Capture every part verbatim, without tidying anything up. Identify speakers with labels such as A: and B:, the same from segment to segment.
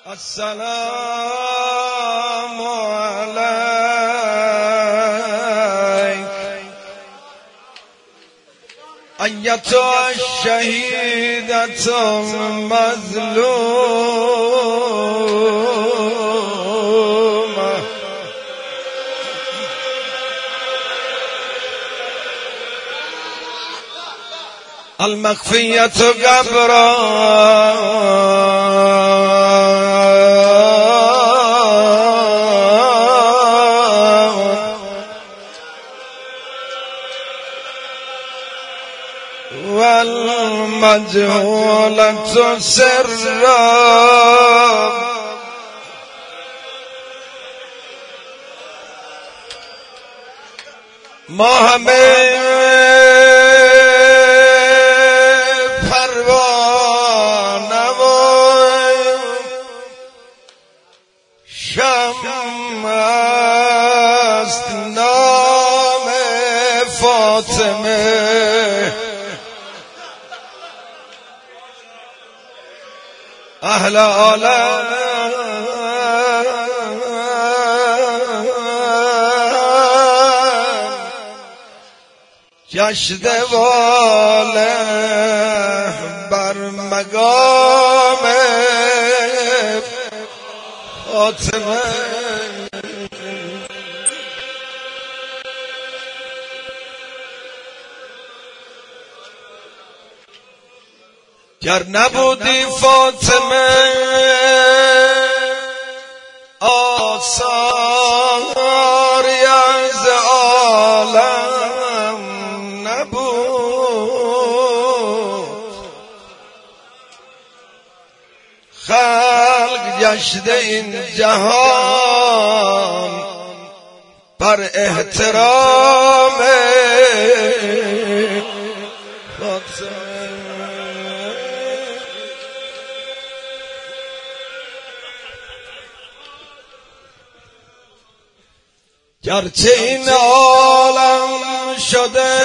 A: السلام عليك أيتها الشهيدة مظلومة المخفية قبرا والمجهولة سرا ما همه پروانه و شمع است نام فاطمه اهل عالم گشته واله بر مقام فاطمه گر نبودی فاطمه آثاری از عالم نبود خلق گشته این جهان بر احترام فاطمه گرچه این عالم شده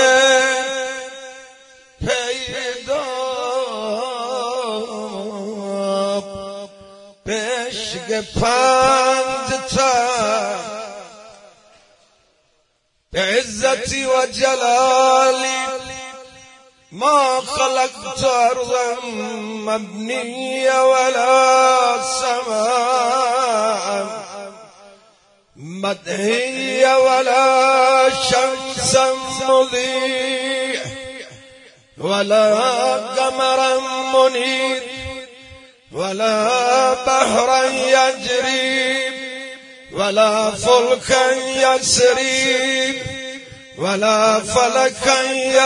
A: پیدا به عشق پنج تن به عزتی و جلالی ما خلقت ارضا مبنیه ولا سماء مدهية ولا شمس مضيء ولا قمرا منير ولا بحرا يجري ولا فلكا يسري ولا فلكا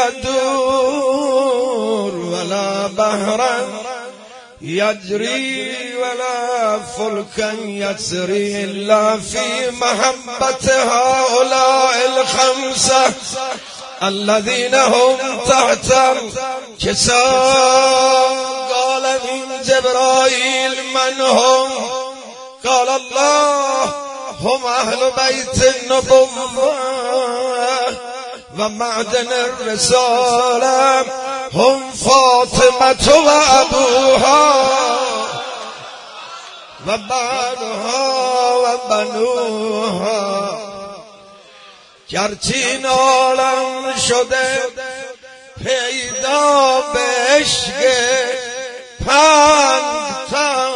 A: يدور ولا بحرا يجري ولا فلكا يسري إلا في محبة هؤلاء الخمسة الذين هم تحت كساء. قال من جبرائيل من هم؟ قال الله هم أهل بيت النبوة ومعدن الرسالة هم فاطمة وأبوها وبنوها وبنوها. گرچه این عالم شده پیدا به عشق پنج تن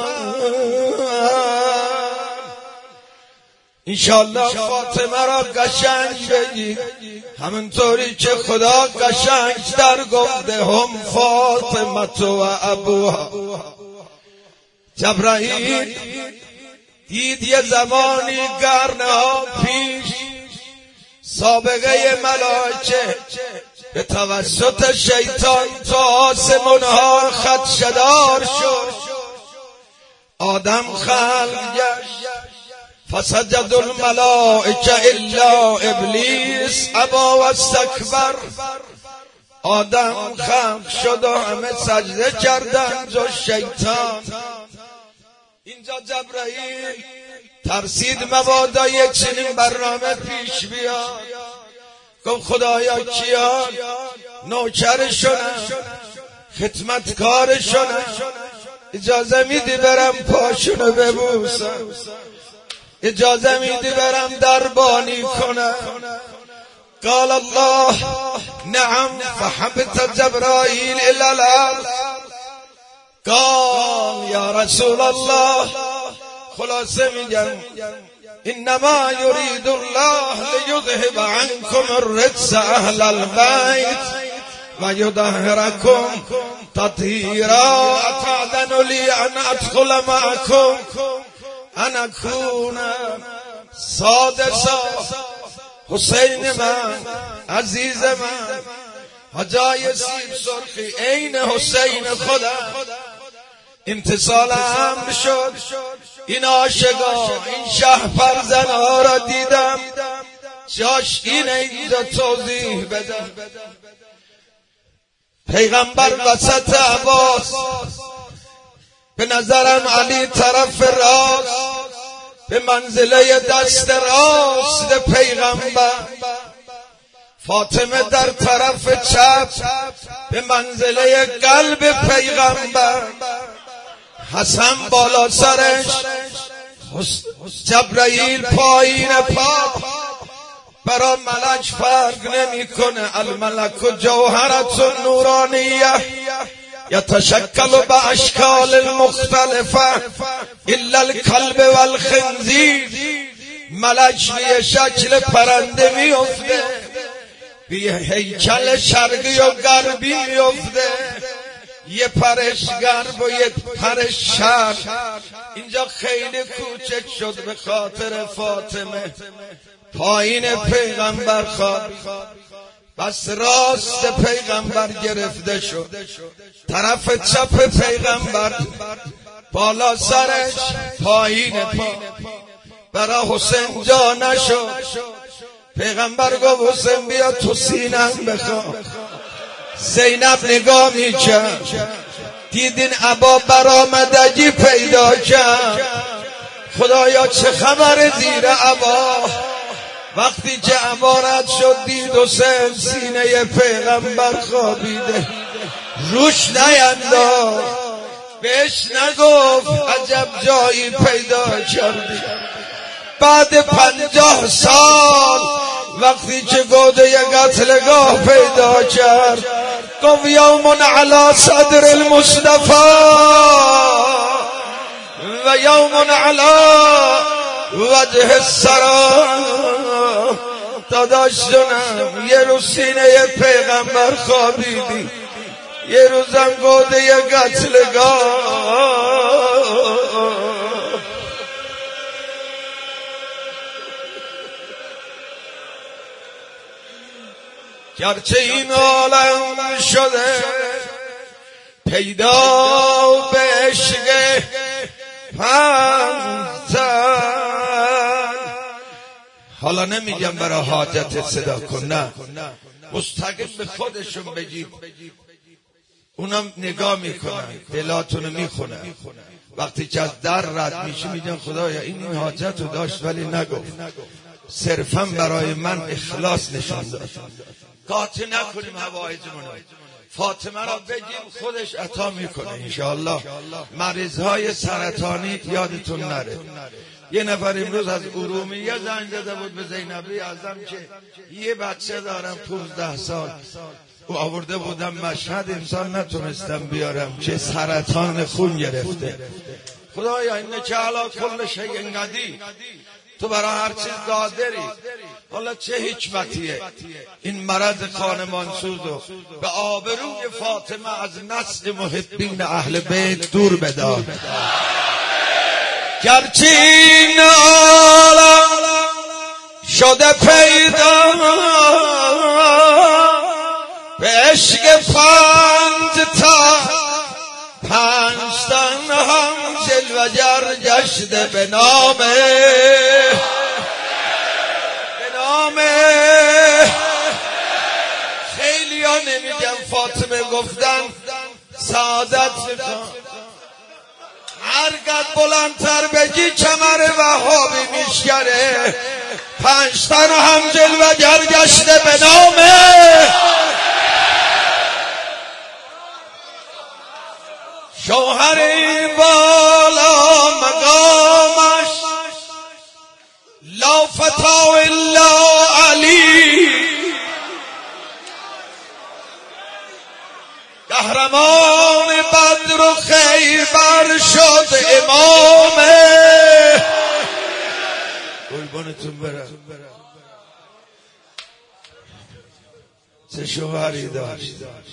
A: انشالله فاطمه را قشنگ بگی همونطوری که خدا قشنگ در گفته هم فاطمه و ابوها. جبرائیل دید یه زمانی قرن ها پیش سابقه ملائکه به توسط شیطان تا آسمون ها خدشه‌دار شد. آدم خلق گشت فسجد الملائکه الا ابلیس ابا و استکبر. آدم خلق شد و همه سجده کردند جز شیطان. اینجا جبرائیل ترسید مبادا یک چنین برنامه پیش بیاد. گفت خدایا کیان نوکرشونن خدمتکارشونن اجازه میدی برم پاشونو ببوسم، اجازه میدی برم دربانی کنم. قال الله نعم فحبت جبرائیل الى الارض. قال یا رسول الله خلاصه میگم انما يريد الله ليذهب عنكم الرجس اهل البيت ويطهركم تطهيرا. اتأذن لي ان ادخل معكم ان اكون سادسا. حسین من عزیز من حجای سیب سرخی عین حسین خودم امتصال امر شد. این عاشقان این شه فرزنها را دیدم، جاش اینه اینجا توضیح بدم. پیغمبر وسط عباس، به نظرم علی طرف راست، به منزله دست راست پیغمبر، فاطمه در طرف چپ به منزله قلب پیغمبر، حسن بالا سرش، جبرائیل پایین پا. برا ملک فرق نمیکنه. الملک جوهرة نورانیه یتشکل باشکال المختلفه الا الکلب والخنزیر. ملک به شکل پرنده میفته، به هیکل شرقی و غربی میفته، یه پرش غرب و یک پرش شرق. اینجا خیلی کوچک شد به خاطر فاطمه. پایین پیغمبر خواب، بس راست پیغمبر گرفته شد، طرف چپ پیغمبر بالا سرش پایین پا. برا حسین جا نشد. پیغمبر گفت حسین بیا تو سینم بخواب. زینب نگاه میکرد، دیدین عبا برآمدگی پیدا کرد. خدایا چه خبر زیر عبا. وقتی که عبا رد شد دید حسین سینه پیغمبر خوابیده، روش نینداخت، بهش نگفت عجب جایی پیدا کردی. بعد پنجاه سال وقتی که گوده ی قتلگاه پیدا کرد گفت یوم علی صدر المصطفى و یوم علی وجه السرا. داداش جونم یه روز سینه پیغمبر خوابیدی، یه روزم گوده ی قتلگاه. گرچه این عالم شده پیدا به عشق پنزن. حالا نمیگم برای حاجت صدا کن، نه، مستقیم به خودشون بگید. اونم نگاه میکنن، دلاتونو میخونن. وقتی که از در رد میشه میگن خدایا این این حاجت رو داشت ولی نگفت، صرفا برای من اخلاص نشان داد. قاطی نکنیم حوایجمون. فاطمه را بگیم خودش عطا میکنه انشاءالله. مریضهای سرطانی یادتون نره. یه نفر امروز از ارومیه زنگ زده بود به زینبی اعظم که یه بچه دارم پونزده سال، او آورده بودم مشهد، انسان نتونستم بیارم که سرطان خون گرفته. خدایا اینکه علی کل شیء قدیر، تو برای هر چیز قادری. حالا چه حکمتیه این مرض خانمانسوز رو به آبروی فاطمه از نسل محبین اهل بیت دور بدار. گرچه این عالم شده پیدا به عشق پنج تا پنج تن هم جلوگر گشته به نامه به نامه. خیلی ها نمیگم فاطمه گفتن سعادت بکن، هرگاه بلندتر بگی کمر وهابی میشکره. پنج تن هم جلوگر گشته به نامه. شوهر این زمان بدر و خیبر شد امامه. قربانتون برم. چه شوهری داشت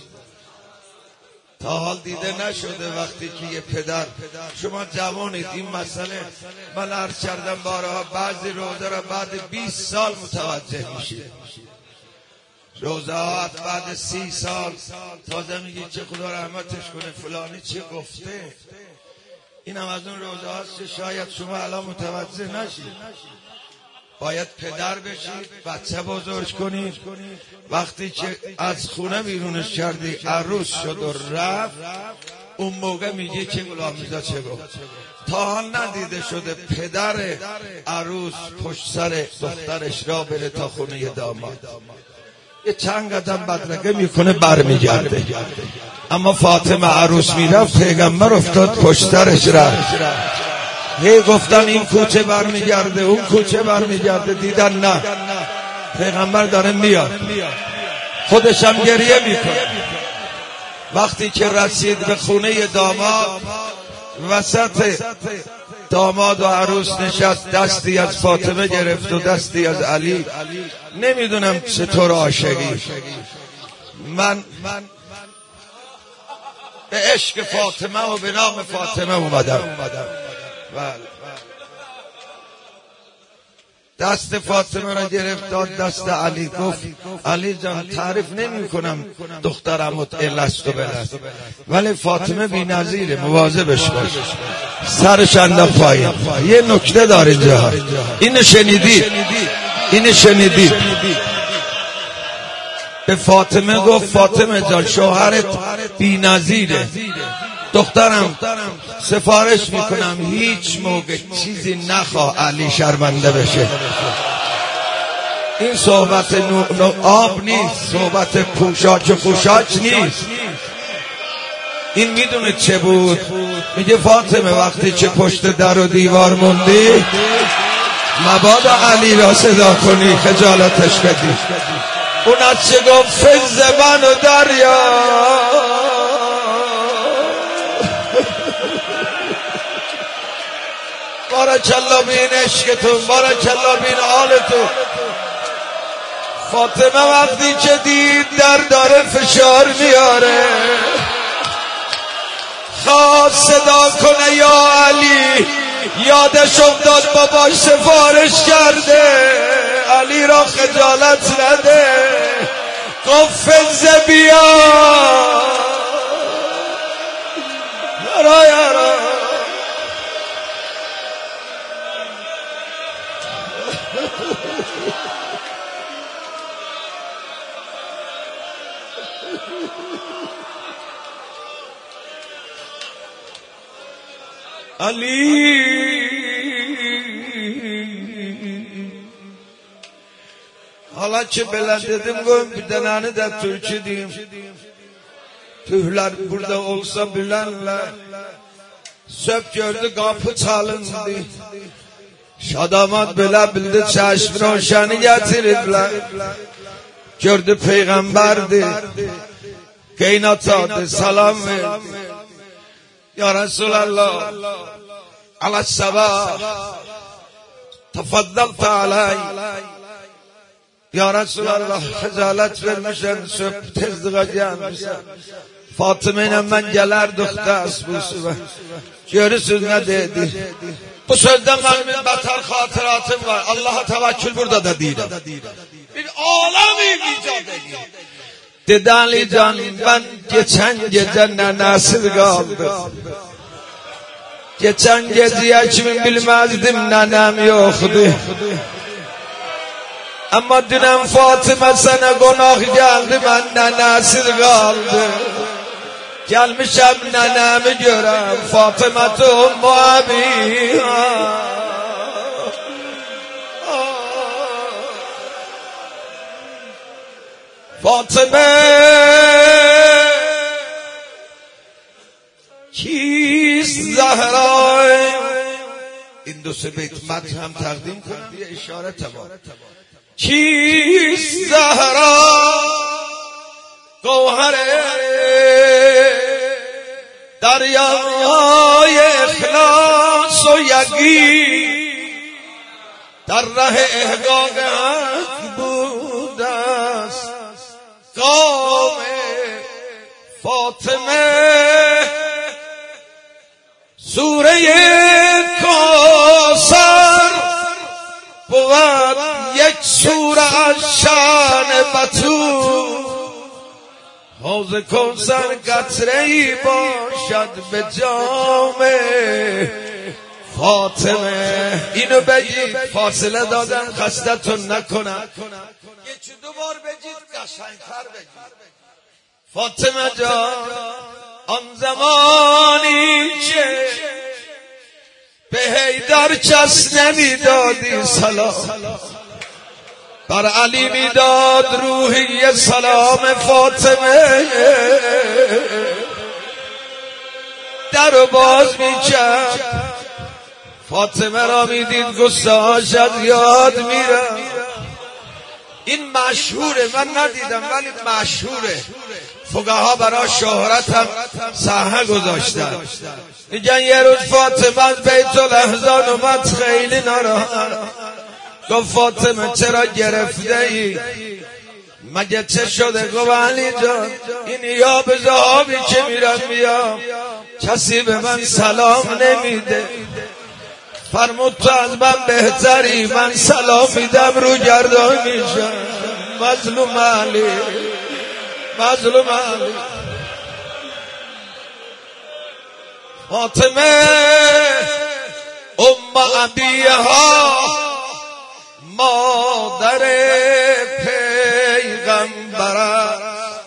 A: تا حال دیده نشده وقتی که یه پدر، شما جوانید این مسئله، من عرض کردم بارها، بعضی روزه را بعد بیست سال متوجه میشید، روزهات بعد سی سال تازه میگی چه خدا رحمتش کنه فلانی چه گفته. این هم از اون روزه هاست که شاید شما الان متوجه نشید. باید پدر بشید، بچه بزرگ کنید. وقتی که از خونه بیرونش کردی عروس شد و رفت، اون موقع میگی که غلامرضا چه گفت. تا حال ندیده شده پدر عروس پشت سر دخترش را بره تا خونه داماد، یه چند قدم بدرگه میکنه برمیگرده. اما فاطمه عروس میرفت، پیغمبر افتاد پشت سرش رفت. هی گفتن این کوچه برمیگرده اون کوچه برمیگرده، دیدن نه پیغمبر داره میاد، خودش هم گریه میکنه. وقتی که رسید به خونه داماد، وسط داماد و عروس نشست، دستی از فاطمه گرفت و دستی از علی. نمیدونم چطور عاشقی، من به عشق فاطمه و به نام فاطمه اومدم. دست فاطمه را گرفت داد دست علی، گفت علی جان تعریف نمی کنم دخترم الست و بلست، ولی فاطمه بی نظیره، مواظبش باش. سرش انداخت پایین. یه نکته داره اینجا، اینو شنیدید؟ اینو شنیدید؟ به فاطمه گفت فاطمه جان شوهرت بی نظیره، دخترم سفارش میکنم هیچ موقع چیزی نخواه علی شرمنده بشه. این صحبت نو... نو... آب نیست، صحبت پوشاک و خوشاک نیست. این میدونه چه بود؟ میگه فاطمه وقتی چه پشت در و دیوار موندی، مبادا علی را صدا کنی خجالتش بدی. اون از چه گفت فز من و دریا، بارکالله بین عشقتون، بارکالله بین حالتون. فاطمه وقتی که دید در داره فشار میاره، خواست صدا کنه یا علی، یادش افتاد باباش سفارش کرده، علی را خجالت نده، گفت فز بیا یارا یارا. علی حالا ki belə dedim qoyun bir dənəni də türkü deyim. Tühlər burada olsa bilərlər, söp gördü qapı çalındı, şadamat belə bildi çeşmi roşanı getirirlər. Gördü peyğəmbərdir, qeynatadı salam verdi. Ya Resulallah alas-sabah tefaddalta alay. Ya Resulallah xəcalet vermişən, söp tezliğe gelmişən. Fatıma ilə mən gələrdik dərs bu sübə. Görürsünüz ne dedi? Bu sözden benim beter hatıratım var. Allah'a tevekkül burada da değilim. Bir alemi icat edeyim. Dedi Ali Can, ben geçen gece nenesiz kaldım. Geçen geceye kimin bilmezdim, nenem yoktu. Ama dünen Fatıma sana konak geldi, ben nenesiz kaldım. Gelmişem nenemi görem, Fatıma Ummu Abiha. Fatıma kist Zahra. این دو سه بیت متن هم تقدیم کنم، یه اشاره تمام. کیست زهرا گوهر دریای اخلاص و یقین در ره احقاقت بود است. قام فاطمه سوره کوثر بود یک سوره از شان بطول. حوض کوثر قطره‌ای باشد به جام فاطمه. اینو بگید، فاصله دادم خستتون نکنم، یکی دو بار بگید قشنگ‌تر بگید. فاطمه جان آن زمانی که به حیدر کس نمیدادی سلام، بر علی میداد روحی سلام فاطمه. در باز میکرد، فاطمه را میدید گستاخ از یاد میره. این مشهوره، من ندیدم ولی مشهوره. فقها برای شهرت هم صحنه گذاشتن. میگن یه روز فاطمه از بیت الاحزان اومد خیلی ناراحت. گفت فاطمه چرا گرفته ای؟ مگه چه شده؟ گفت علی جان این یا به زهابی که میرم میام کسی به من سلام نمیده، فرمود تو از من بهتری، من سلام میدم رو گردان میشم. مظلوم علی، مظلوم علی. فاطمه ام ابیها مادر پیغمبر،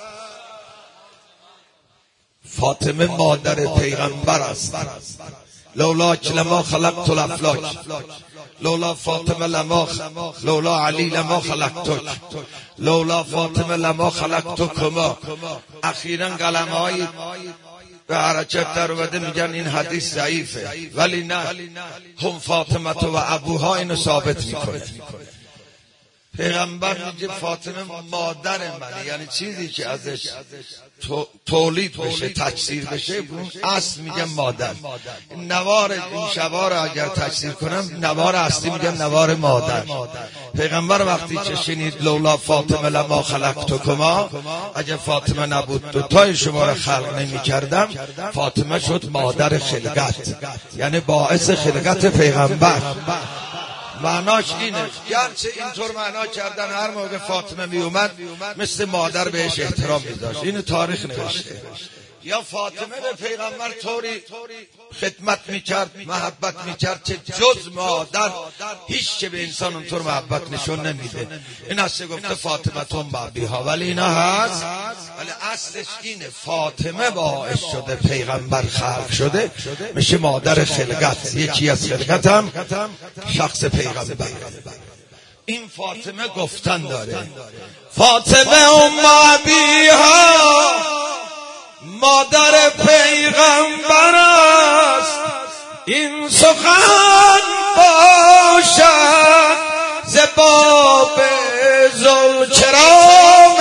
A: فاطمه مادر پیغمبر است. لولاک لما خلقت الافلاک، لولا فاطمه لما لولا علی لما خلقتک، لولا فاطمه لما خلقتکما. اخیراً قلم‌های به حرکت در اومده میگن این حدیث ضعیفه، ولی نه، هم فاطمه و ابوها اینو ثابت میکنه. پیغمبر میگه فاطمه مادر منه، یعنی چیزی که ازش تولید بشه، تکثیر بشه، اون اصل میگن مادر. نوار این شبا را اگر تکثیر کنم نوار اصلی میگن نوار مادر. پیغمبر وقتی که شنید لولا فاطمه لما خلقتکما، اگر فاطمه نبود دوتای شما را خلق نمی کردم، فاطمه شد مادر خلقت، یعنی باعث خلقت پیغمبر. معناش اینه، گرچه اینطور معنا کردن هر موقع فاطمه می اومد مثل مادر بهش احترام می داشت، اینو تاریخ نوشته. یا فاطمه به پیغمبر طوری خدمت می کرد، محبت می کرد که جز مادر هیچ که به انسان اونطور محبت نشون نمیده. این اصل گفته فاطمه تون بابیها، ولی اینا هست، ولی اصلش اینه فاطمه باعث شده پیغمبر خلق شده، میشه مادر خلقت. یکی از خلقت هم شخص پیغمبر. این فاطمه گفتن داره، فاطمه ام ابیها مادر پیغمبر است. این سخن باشد ز باب ذوالکرام.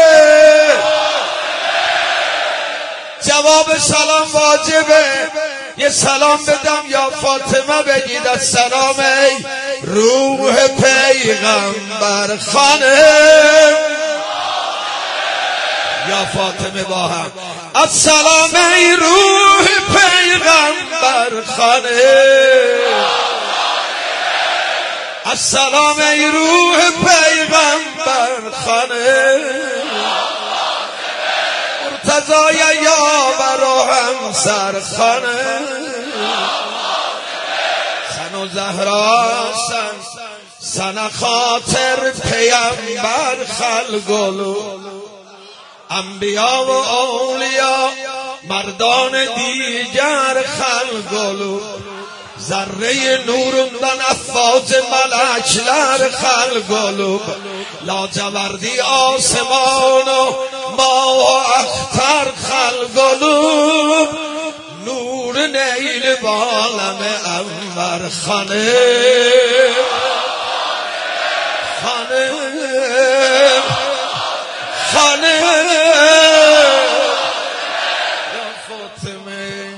A: جواب سلام واجبه، یه سلام بدم یا فاطمه بگید السلام ای روح پیغمبر خانه، یا فاطمه با هم السلام ای روح پیغمبر خانه، السلام ای روح پیغمبر خانه. مرتضای یاور و همسر خانه، سن و زهرا سن سن خاطر پیغمبر خلقلو، انبیا و اولیا مردان دیگر خلقلو، ذره نورندن افواج ملکلر خلقلو، لاجوردی آسمان و ماه و اختر خلقلو، نور نیل بالم انور خانه خانه خانه. یا فاطمه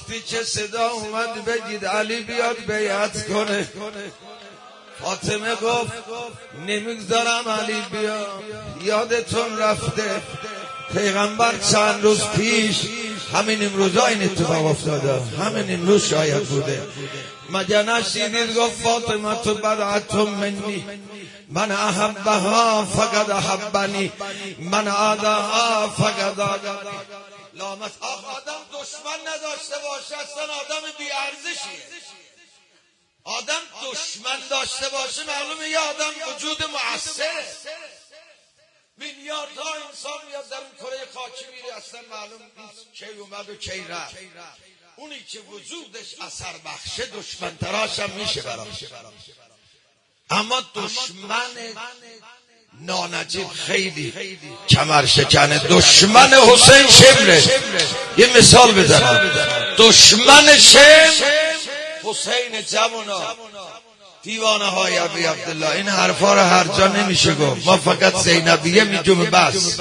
A: وقتی که صدا اومد بگید علی بیاد بیعت کنه، فاطمه گفت نمیگذارم علی بیاد. یادتون رفته پیغمبر چند روز پیش، همین امروزا این اتفاق افتاده، همین امروز شاید بوده، مگه نشیدید گفت فاطمه تو بدعتم منی، من احبها فقد احبنی، من عادها فقد عادنی. لامت آدم دشمن نداشته باشه اصلا آدم بی‌ارزشیه. آدم دشمن داشته باشه معلومه یه آدم وجود مؤثره. میلیاردها انسان میاد در اون کره خاکی میره، اصلا معلوم نیست کی اومد و کی رفت. اونی که وجودش اثر بخشه دشمن تراش هم میشه براش. اما دشمن نانجیب خیلی کمر شکنه. دشمن حسین شمره. یه مثال بزنم، دشمن شمر حسین جوونا دیوانه های ابی عبدالله. این حرفا رو هر جا نمیشه گفت، ما فقط زینبیه میگم. بس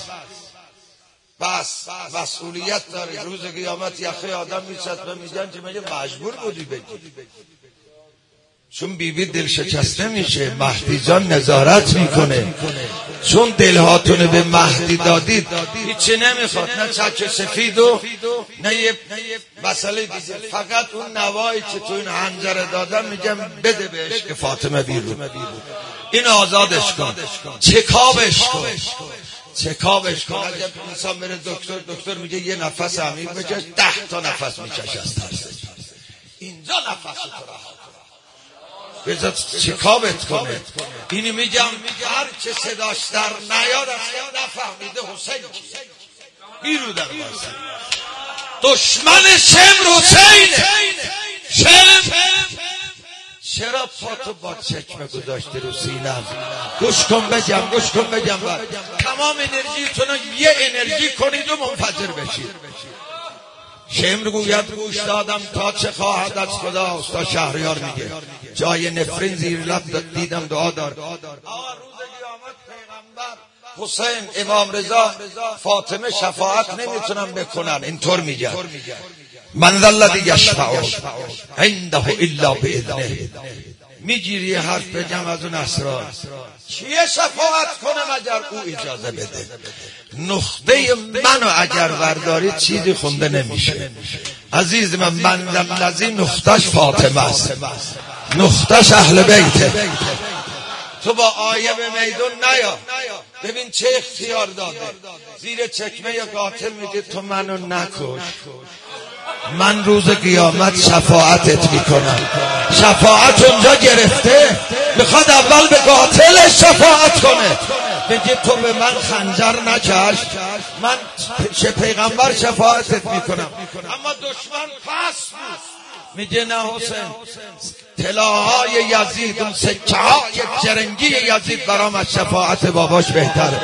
A: بس مسئولیت داری. روز قیامت یخه آدم میچسبه میگن که مگه مجبور بودی بگی؟ چون بیبی دل شکسته میشه، مهدی جان نظارت میکنه. چون دلهاتون به مهدی دادید هیچی نمیخواد، نه چک سفید و نه یه مسئله دیگه، فقط اون نوایی که تو این حنجره دادن میگم بده بهش که فاطمه بیرون، این آزادش کن، چکابش کن، چکابش کن. اگر انسان بره دکتر، دکتر میگه یه نفس عمیق بکش، ده تا نفس میکشه از ترس. اینجا نفس تو رها بذار چکابت کنه. اینی میگم هر که صداش در نیاد اصلا نفهمیده حسین کیه. بیرو در بازی دشمن شمر حسینه. شمر چرا پاتو با چکمه گذاشته رو سینم؟ گوش کن بگم، گوش کن بگم بر. تمام انرژیتون رو یه انرژی کنید و منفجر بشید. شمر گوید گوش دادم تا چه خواهد از خدا. استاد شهریار میگه جای نفرین زیر لب دیدم دعا دار. روز قیامت پیغمبر حسین، امام رضا، فاطمه شفاعت نمیتونن بکنن. اینطور میگه من ذا الذی یشفع عنده الا باذنه. میگیری یه حرف بگم از اون اسرار. کیه شفاعت کنه مگر او اجازه بده. نقطه منو اگر ورداری چیزی خونده نمیشه. عزیز من، من الذی نقطهش فاطمه است، نقطهش اهل بیته. تو با آیه به میدون نیا. ببین چه اختیار داده. زیر چکمه یا قاتل میگه تو منو نکش، من روز قیامت شفاعتت میکنم. شفاعت اونجا گرفته، میخواد اول به قاتل شفاعت کنه. بگه تو به من خنجر نکش، من چه پیغمبر شفاعتت میکنم. اما دشمن پس بود، میگه نه حسین، طلاهای یزید، اون سکه های جرنگی یزید برام از شفاعت باباش بهتره.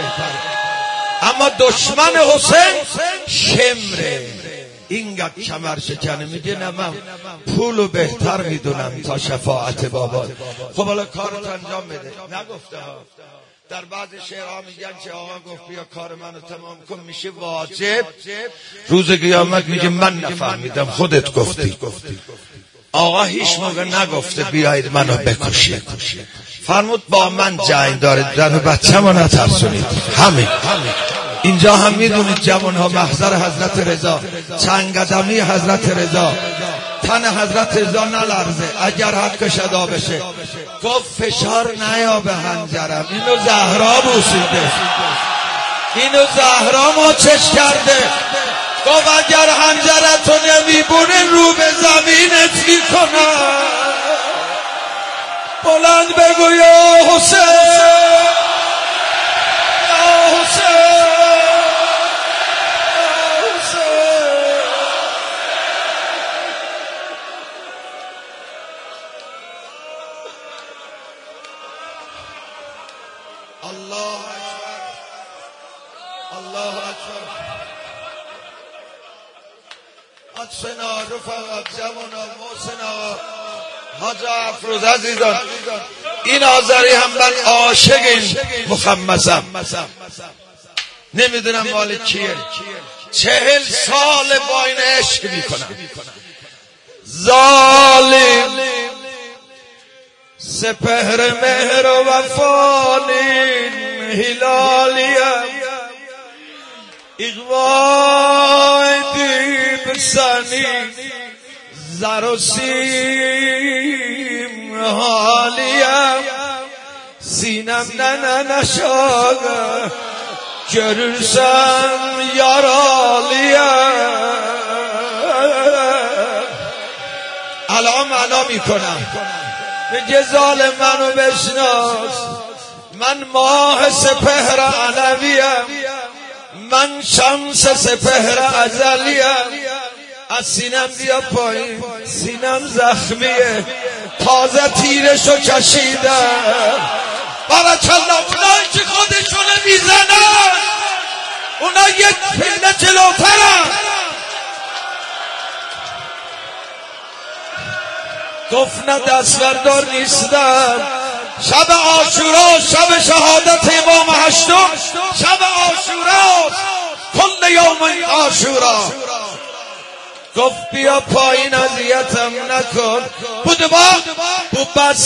A: اما دشمن حسین شمره، اینقدر کمر شکنه. میگه نه من پولو بهتر میدونم تا شفاعت بابا. خب حالا کارت انجام بده. نگفته ها. در بعض شعرها میگن که آقا گفت بیا کار منو تمام کن، میشه واجب. روز قیامت میگه من نفهمیدم، خودت گفتی. آقا هیچ موقع نگفته بیایید منو بکشید. فرمود با من جنگ دارید، زن و بچه ما نترسونید. همین اینجا هم میدونید جوان ها، محضر حضرت رضا، چند قدمی حضرت رضا، تن حضرت رضا نلرزه اگر حد شدا بشه. گفت فشار نیا به حنجرم، اینو زهرا بوسیده، اینو زهرا ماچش کرده. گفت اگر حنجرتو نمیبونه رو به زمینت میکنم. بلند بگو یا حسین، یا حسین. الله اکبر، الله اکبر. حسنا رفقا، جوانا، محسنا، حاج افروز عزیزان، این آذری هم من عاشق این مخمسم. نمیدونم مال کیه. چهل سال با این عشق میکنم. ظالم سپهر مهر و وفانین هلالیم اقوای دیب سنی زر و سیم حالیم سینم نه نشاگه görürsen yaralıyım. الان معنا میکنم میگه ظالم منو بشناس، من ماه سپهر علویم، من شمس سپهر ازلیم. از سینم بیا پایین، سینم زخمیه تازه تیرشو کشیدم. بارکالله. اونایی که خودشونه میزنن اونا یک پله جلوترن. گفت نه دستبردار نیستم. شب عاشورا شب شهادت امام هشتم، شب عاشورا کل یوم عاشورا. گفت بیا پایین اذیتم نکن. بوده با بو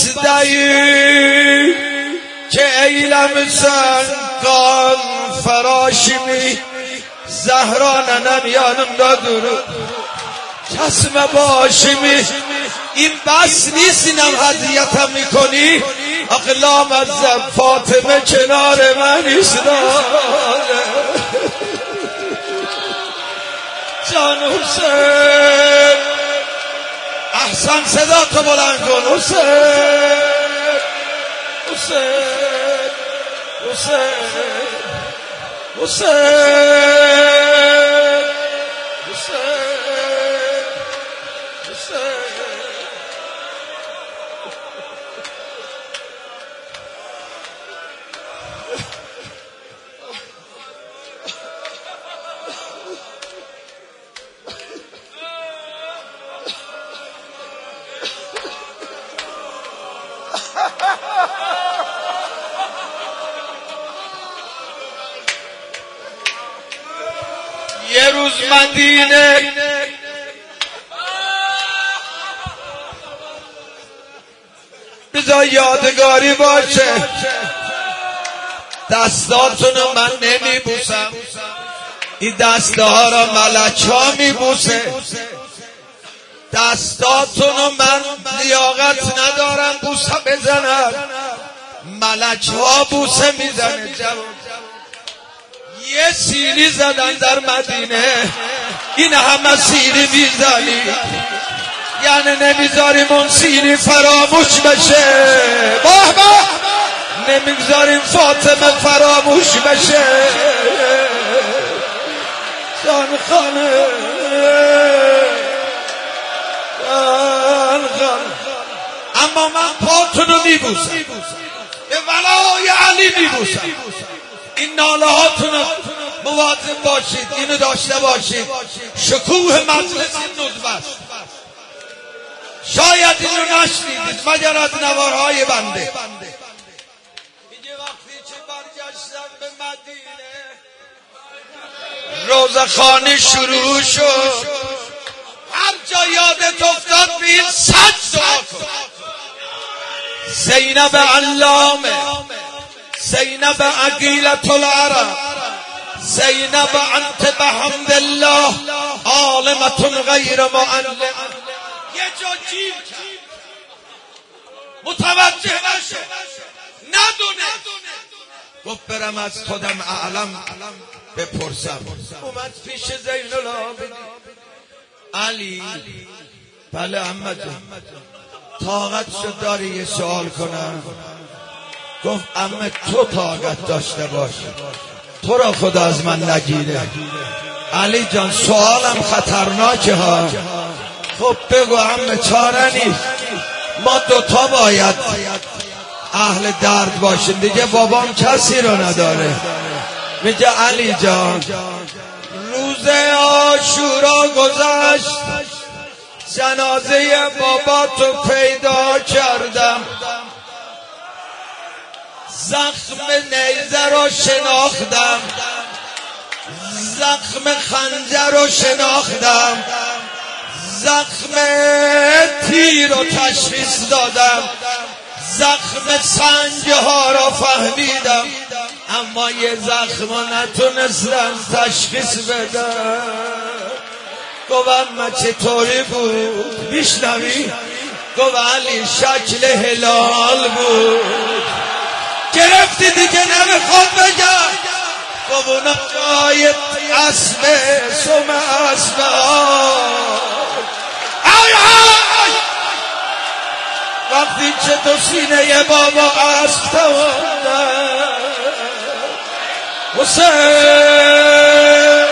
A: بسدهی که ایلم سنگان فراشمی زهرا ننم یانم دادورو چسم باشمی. این بس نیست اینم هدیتم میکنی. اقلام از فاطمه کنار من ایستاده. جان حسین احسن صدا تو بلند کن. حسین حسین حسین حسین حسین. یه روز مدینه بذار یادگاری باشه. دستاتونو من نمیبوسم، این دسته ها را ملک ها میبوسه. دستاتونو من لیاقت ندارم بوسه بزنم، ملک ها بوسه میزنه. یه سیری زدن در مدینه، این همه سیری میزنی یعنی نمیذاریم اون سیری فراموش بشه. باه باه نمیذاریم فاطمه فراموش بشه. جان خانه جان خانه. اما من پاتونو میبوسم، به ولای علی میبوسم. این ناله هاتون مواظب باشید، اینو داشته باشید. شکوه مجلس ندبه است. شاید اینو نشنیدید مگر از نوارهای بنده. میگه وقتی که برگشتم به مدینه روزخوانی شروع شد. هر جا یادت افتاد بیل سج دعا کن. زینب علامه، زینب عقیلة العرب، زینب انت بحمد الله عالمة غیر معلم. یه جا جیب کرد متوجه نشد ندونه. گفت برم از خودم اعلم بپرسم. اومد پیش زین العابدین. علی بله احمد جان طاقت شد داری یه سوال کنم؟ گفت اما تو طاقت داشته باش، تو را خدا از من نگیره. علی جان سوالم خطرناکه ها. خب بگو اما چاره نیست، ما دوتا باید اهل درد باشیم دیگه، بابام کسی رو نداره. میگه علی جان روز عاشورا گذشت، جنازه بابا تو پیدا کردم، زخم نیزه را شناختم، زخم خنجر رو شناختم، زخم تیر رو تشخیص دادم، زخم سنگ ها رو فهمیدم، اما یه زخم رو نتونستم تشخیص بدم. گفتم چطوری بود؟ میشنوی؟ گفت علی شکل هلال بود. گرفتی دیگه نمیخواد بگم. گفت اونم جای اسب سم اسب آی آی وقتی که تو سینه بابا اسب توانده حسین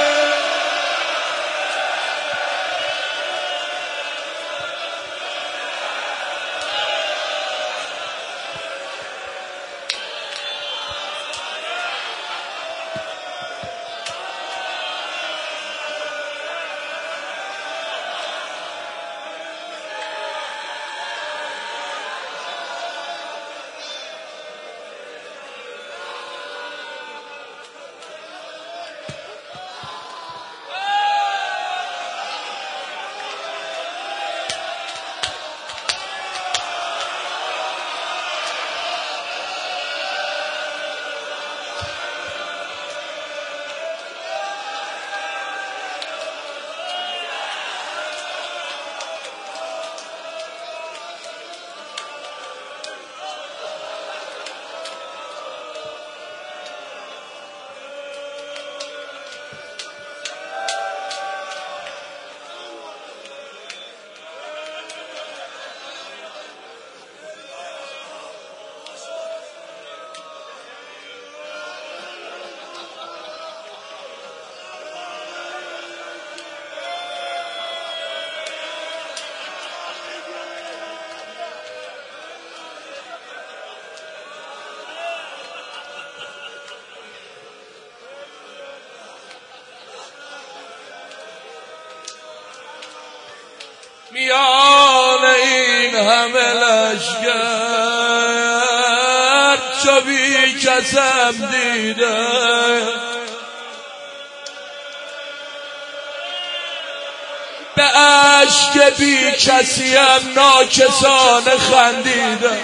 B: میان این همه لشگر چو بی کسم دیده به عشق بی کسیم ناکسانه خندیده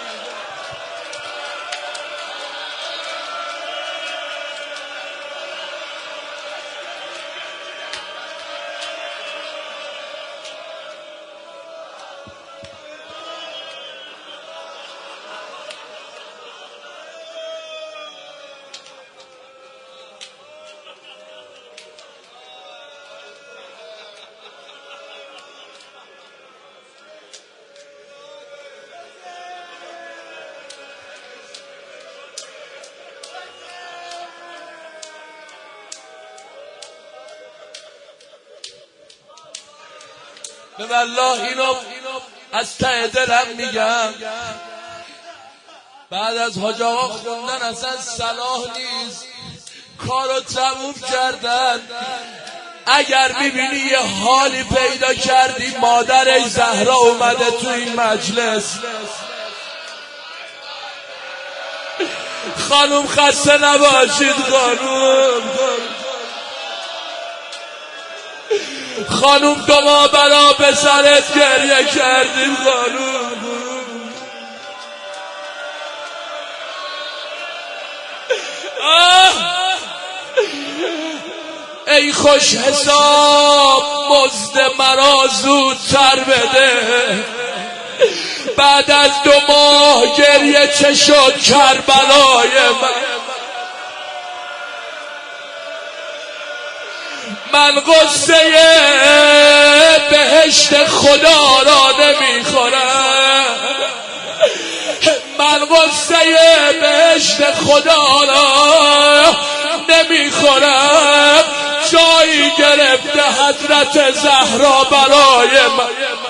B: به والله اینو از ته دلم میگم بعد از حاج آقا خوندن اصلا صلاح نیست کارو تموم کردن اگر میبینی یه حالی پیدا کردی مادر زهرا اومده تو این مجلس خانوم خسته نباشید خانوم خانوم دو ما بلا به سرت گریه کردیم خانوم ای خوش حساب مزد مرا زودتر بده بعد از دو ماه گریه چه شد کربلای من من قصه بهشت خدا را نمیخورم من قصه بهشت خدا را نمیخورم جایی گرفته حضرت زهرا برای من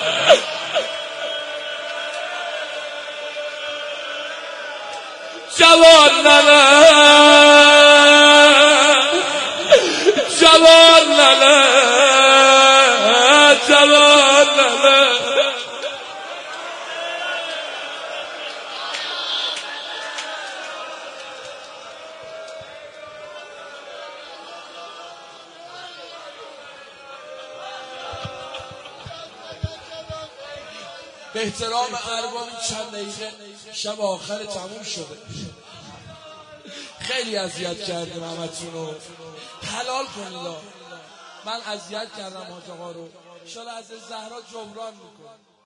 B: جوان ننه جوان ننه جوان ننه به احترام ارباب چند دقیقه شب آخر تموم شده. خیلی اذیت کردیم همتون رو، حلال کنید. من اذیت کردم حاج آقا رو، ان شاءالله از زهرا جبران میکنه.